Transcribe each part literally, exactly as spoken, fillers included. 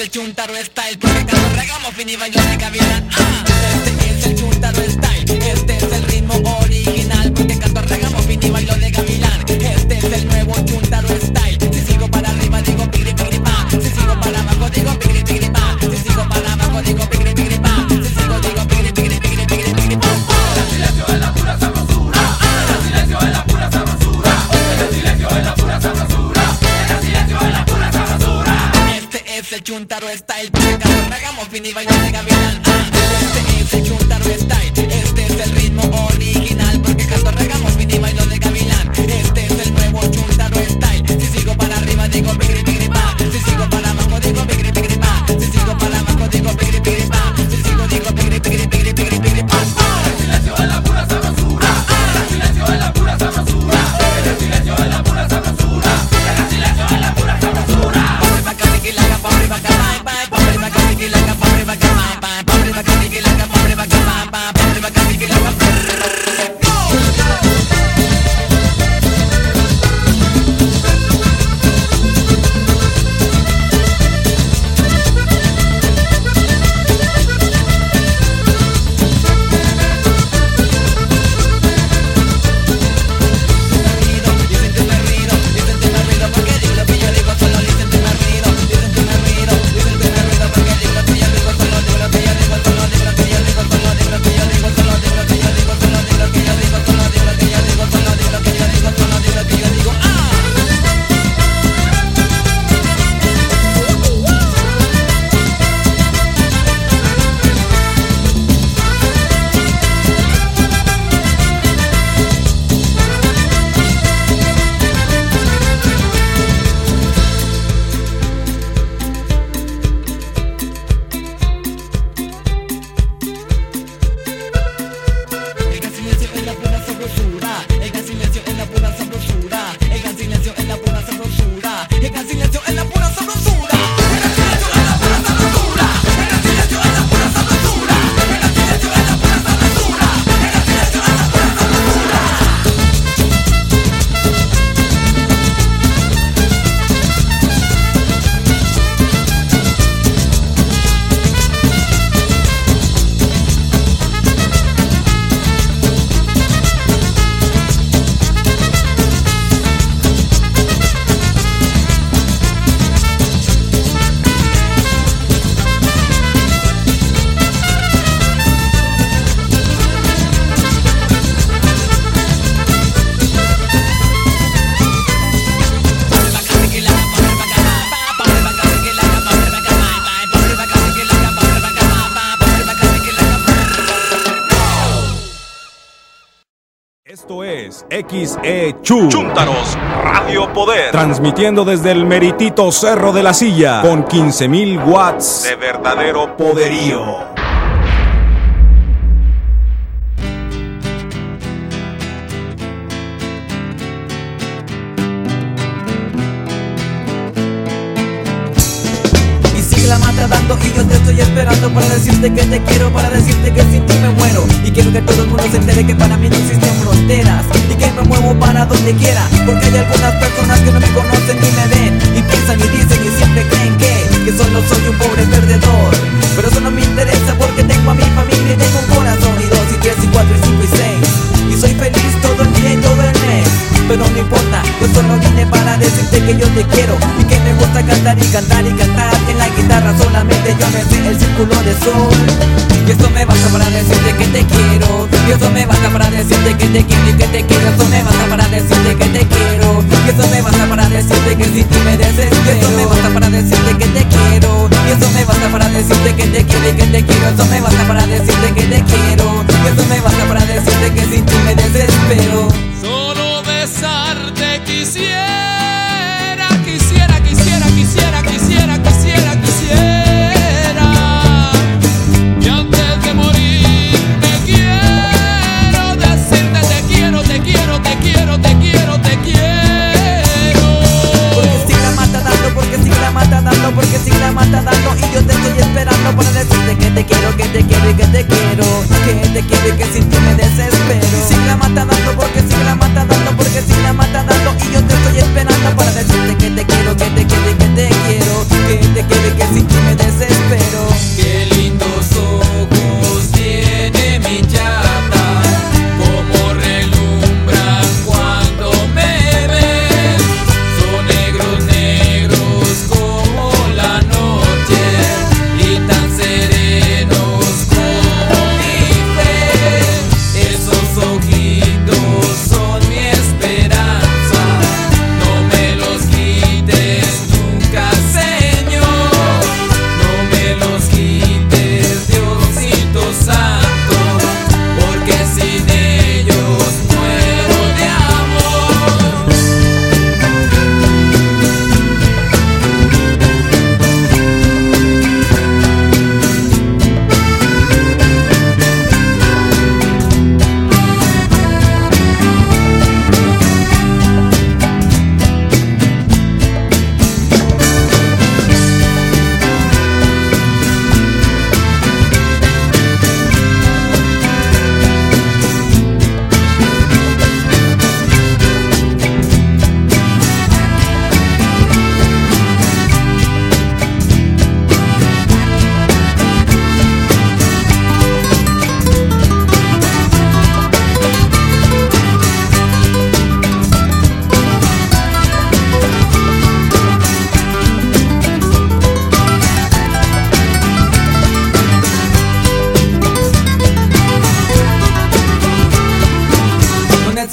el Chuntaro Style, porque cuando regamos fin y bailo de gavilán. Ah, este es el Chuntaro Style, este es el ritmo original, porque cuando regamos fin y bailo de gavilán. Este es el nuevo Chuntaro Style. Si sigo para arriba digo pigri pigri pa, si sigo para abajo digo pigri pigri pa, si sigo para abajo digo pigri pigri pa, si sigo digo pigri pigri pigri pigri pigri pa. El silencio es la pura sabrosura, el silencio es la pura sabrosura, el silencio es la pura sabrosura, el silencio es la pura sabrosura. Este es el Chuntaro Style, porque cuando regamos fin y bailo de gavilán. Ah, este es el Chuntaro Style, este es el ritmo original, porque cuando regamos fin y bailo de gavilán. Este es el nuevo Chuntaro Style. Si sigo para arriba digo pigri pigri pa, si sigo para abajo digo pigri pigri pa, si sigo para abajo digo pigri pigri pa, si sigo digo pigri pigri pigri pigri pigri pa. El silencio es la pura sabrosura, el silencio es la pura sabrosura, el silencio es la pura sabrosura, el silencio es la pura sabrosura. Pa' arriba que tiquilaca, pa' arriba que bye bye, pa' arriba que tiquilaca, pa' arriba que bye bye, pa' arriba que tiquilaca, pa' arriba que bye bye, pa' arriba que tiquilaca. Esto es X E Chu Chúntaros Radio Poder, transmitiendo desde el meritito Cerro de la Silla con quince mil watts de verdadero poderío. Y sigue la mata dando y yo te estoy esperando para decirte que te quiero, para decirte que sin ti me muero. Y quiero que todo el mundo se entere que para mí no existen fronteras y que me muevo para donde quiera, porque hay algunas personas que no me conocen ni me ven y piensan y dicen y siempre creen que, que solo soy un pobre perdedor. Pero eso no me interesa porque tengo a mi familia y tengo un corazón, y dos y tres y cuatro y cinco y seis, y soy feliz todo el día y todo el mes. Pero no importa, yo solo vine para decirte que yo te quiero y que me gusta cantar y cantar y cantar. En la guitarra solamente yo me sé el círculo de sol. Y esto me basta para decirte que te quiero, y eso me basta para decirte que te quiero y que te quiero. Eso me basta para decirte que te quiero, y eso me basta para decirte que sin ti me desespero. Eso me basta para decirte que te quiero, y eso me basta para decirte que te quiero y que te quiero. Eso me basta para decirte que te quiero, y eso me basta para decirte que sin ti me desespero. Solo besarte quisiera, quisiera, quisiera, quisiera, quisiera, quisiera, quisiera. Y antes de morir me quiero decirte te quiero, te quiero, te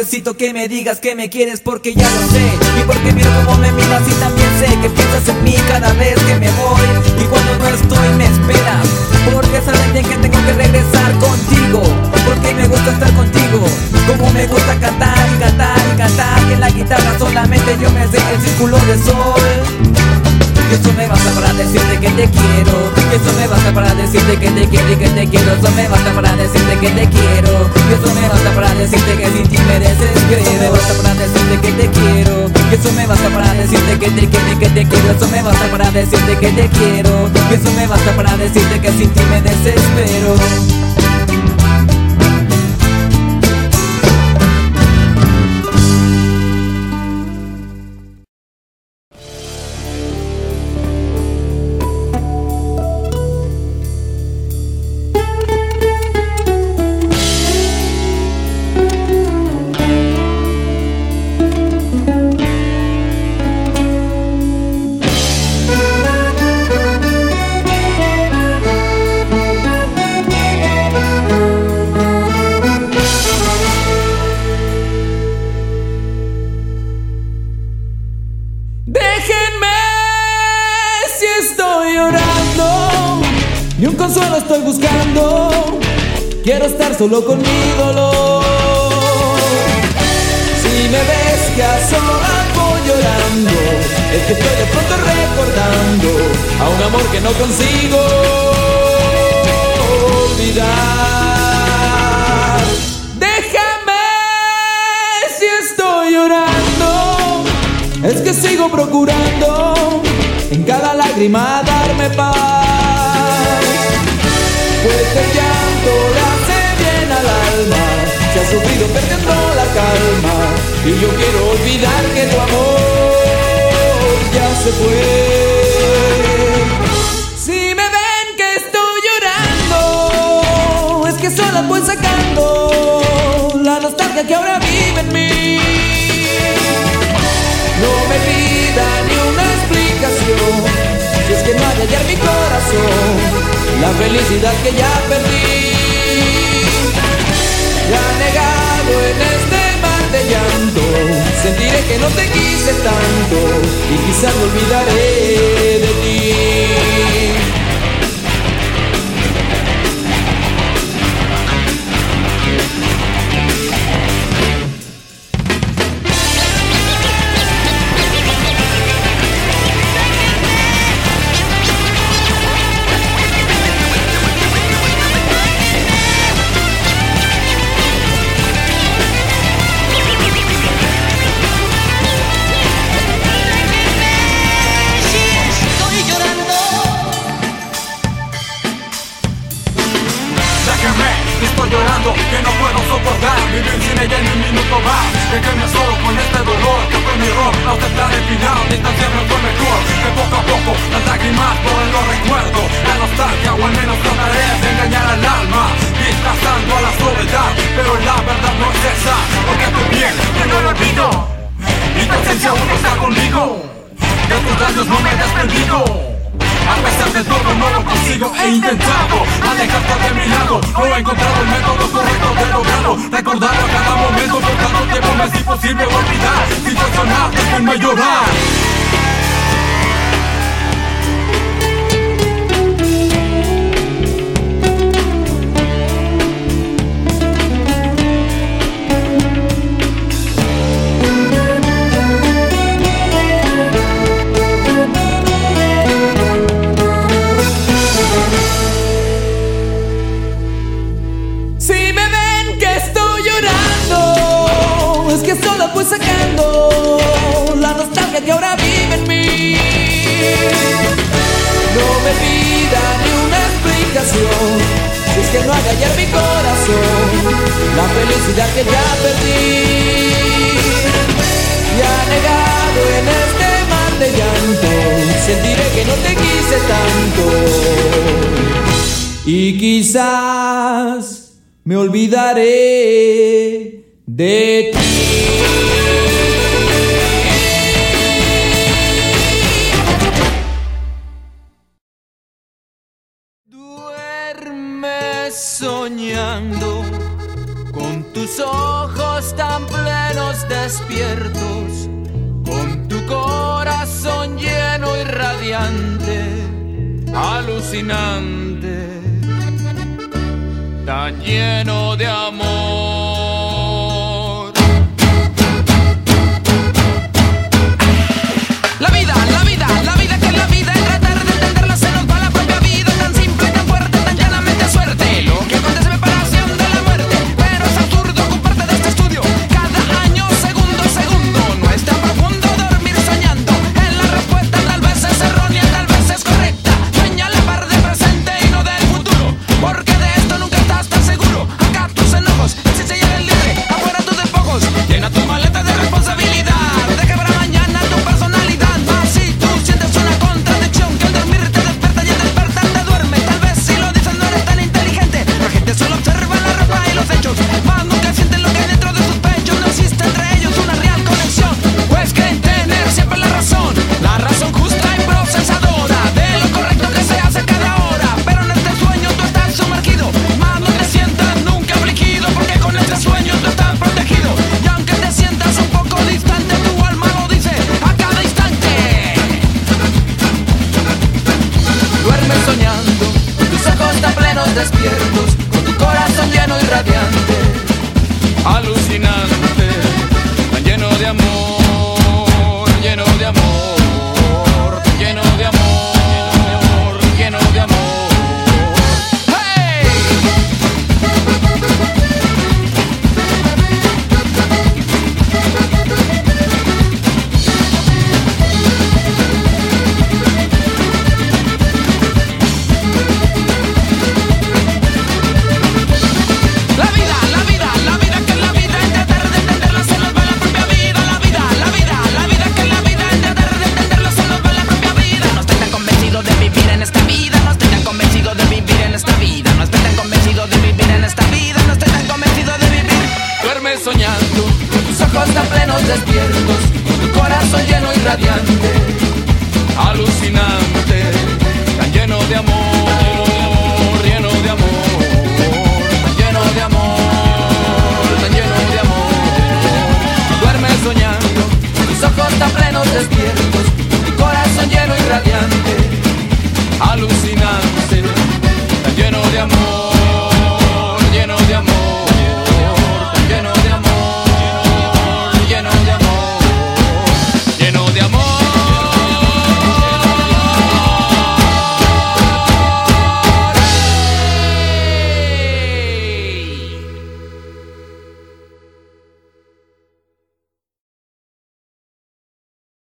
necesito que me digas que me quieres porque ya lo sé. Y porque miro cómo me miras y también sé que piensas en mí cada vez que me voy. Y cuando no estoy me esperas, porque sabes bien que tengo que regresar contigo. Porque me gusta estar contigo, como me gusta cantar y cantar y cantar. Que en la guitarra solamente yo me sé el círculo de sol. Y eso me basta para decirte que te quiero. Y eso me basta para decirte que te quiero y que te quiero. Eso me basta para decirte que te quiero. Y eso me basta para decirte que sin ti me desespero. Eso me basta para decirte que te quiero. Y eso me basta para decirte que te quiero y que te quiero. Eso me basta para decirte que te quiero. Y eso me basta para decirte que sin ti me desespero. Ni un consuelo estoy buscando, quiero estar solo con mi dolor. Si me ves que a solas voy llorando, es que estoy de pronto recordando a un amor que no consigo olvidar. Déjame si estoy llorando, es que sigo procurando en cada lágrima darme paz. Pues el llanto le hace bien al alma, se ha sufrido perdiendo la calma, y yo quiero olvidar que tu amor ya se fue. Si me ven que estoy llorando, es que sola voy sacando la nostalgia que ahora vive en mí. No me pida ni una explicación, si es que no hay hallar mi corazón la felicidad que ya perdí. Ya negado en este mar de llanto, sentiré que no te quise tanto y quizás me olvidaré de ti. Estoy llorando, que no puedo soportar vivir sin ella ni un minuto más. Déjenme solo con este dolor, que fue mi error no aceptar el final, distanciarme fue mejor. Que poco a poco las lágrimas borren los recuerdos, la nostalgia o al menos trataré de engañar al alma, disfrazando a la soledad, pero la verdad no es esa. Porque estoy bien, que no lo olvido, y tu ausencia aún no está conmigo. De tus labios no me he desprendido, a pesar de todo no lo consigo, he intentado alejarte de mi lado, no he encontrado el método correcto de lograrlo. Recordarlo a cada momento, por tanto tiempo me es imposible olvidar. Situacionar, déjenme llorar. Voy sacando la nostalgia que ahora vive en mí. No me pida ni una explicación, si es que no hay hallar mi corazón la felicidad que ya perdí. Ya negado en este mar de llanto, sentiré que no te quise tanto y quizás me olvidaré de ti. Duerme soñando con tus ojos tan plenos. plenos despiertos, con tu corazón lleno y radiante, alucinante, tan lleno de amor. La vida, la vida, la vida que es la vida, y tratar de entenderla se nos va la propia vida, tan simple, tan fuerte, tan llanamente suerte. Lo que acontece es separación de la muerte, pero es absurdo ocuparte de este estudio. Cada año, segundo a segundo, no es tan profundo dormir soñando. En la respuesta tal vez es errónea, tal vez es correcta. Sueña la par del presente y no del futuro, porque de esto nunca estás tan seguro. Acá tus enojos, si se lleva el libre, afuera tus despojos. Llena tu maleta de responsabilidad, de que para mañana tu personalidad. Más si tú sientes una contradicción, que al dormir te despierta y al despertar te duerme. Tal vez si lo dices no eres tan inteligente, la gente solo observa la ropa y los hechos, más nunca sienten lo que hay dentro de sus pechos. No existe entre ellos una real conexión, pues creen tener siempre la razón, la razón justa y procesadora de lo correcto que se hace cada hora. Pero en este sueño tú estás sumergido, más no te sientas nunca afligido, porque con este sueño tú estás protegido. Y aunque te sientas un poco distante, tu alma lo dice a cada instante. Duermes soñando, con tus ojos tan plenos despiertos, con tu corazón lleno y radiante, alucinante, tan lleno de amor, lleno de amor, lleno de amor, lleno de amor. ¡Hey! La vida, la vida, la vida que es la vida, en tratar de entenderla se nos va la propia vida. La vida, la vida, la vida que es la vida, en tratar de entenderla se nos va la propia vida. No estoy tan convencido de vivir en esta vida, no estoy tan convencido de vivir en esta vida, no estoy tan convencido de vivir en esta vida, no estoy tan convencido de vivir. Duermes soñando, con tus ojos tan plenos despiertos, con tu corazón lleno y radiante, alucinante, tan lleno de amor, lleno de amor, tan lleno de amor, tan lleno de amor. Duermes soñando, con tus ojos tan plenos despiertos, con tu corazón lleno y radiante,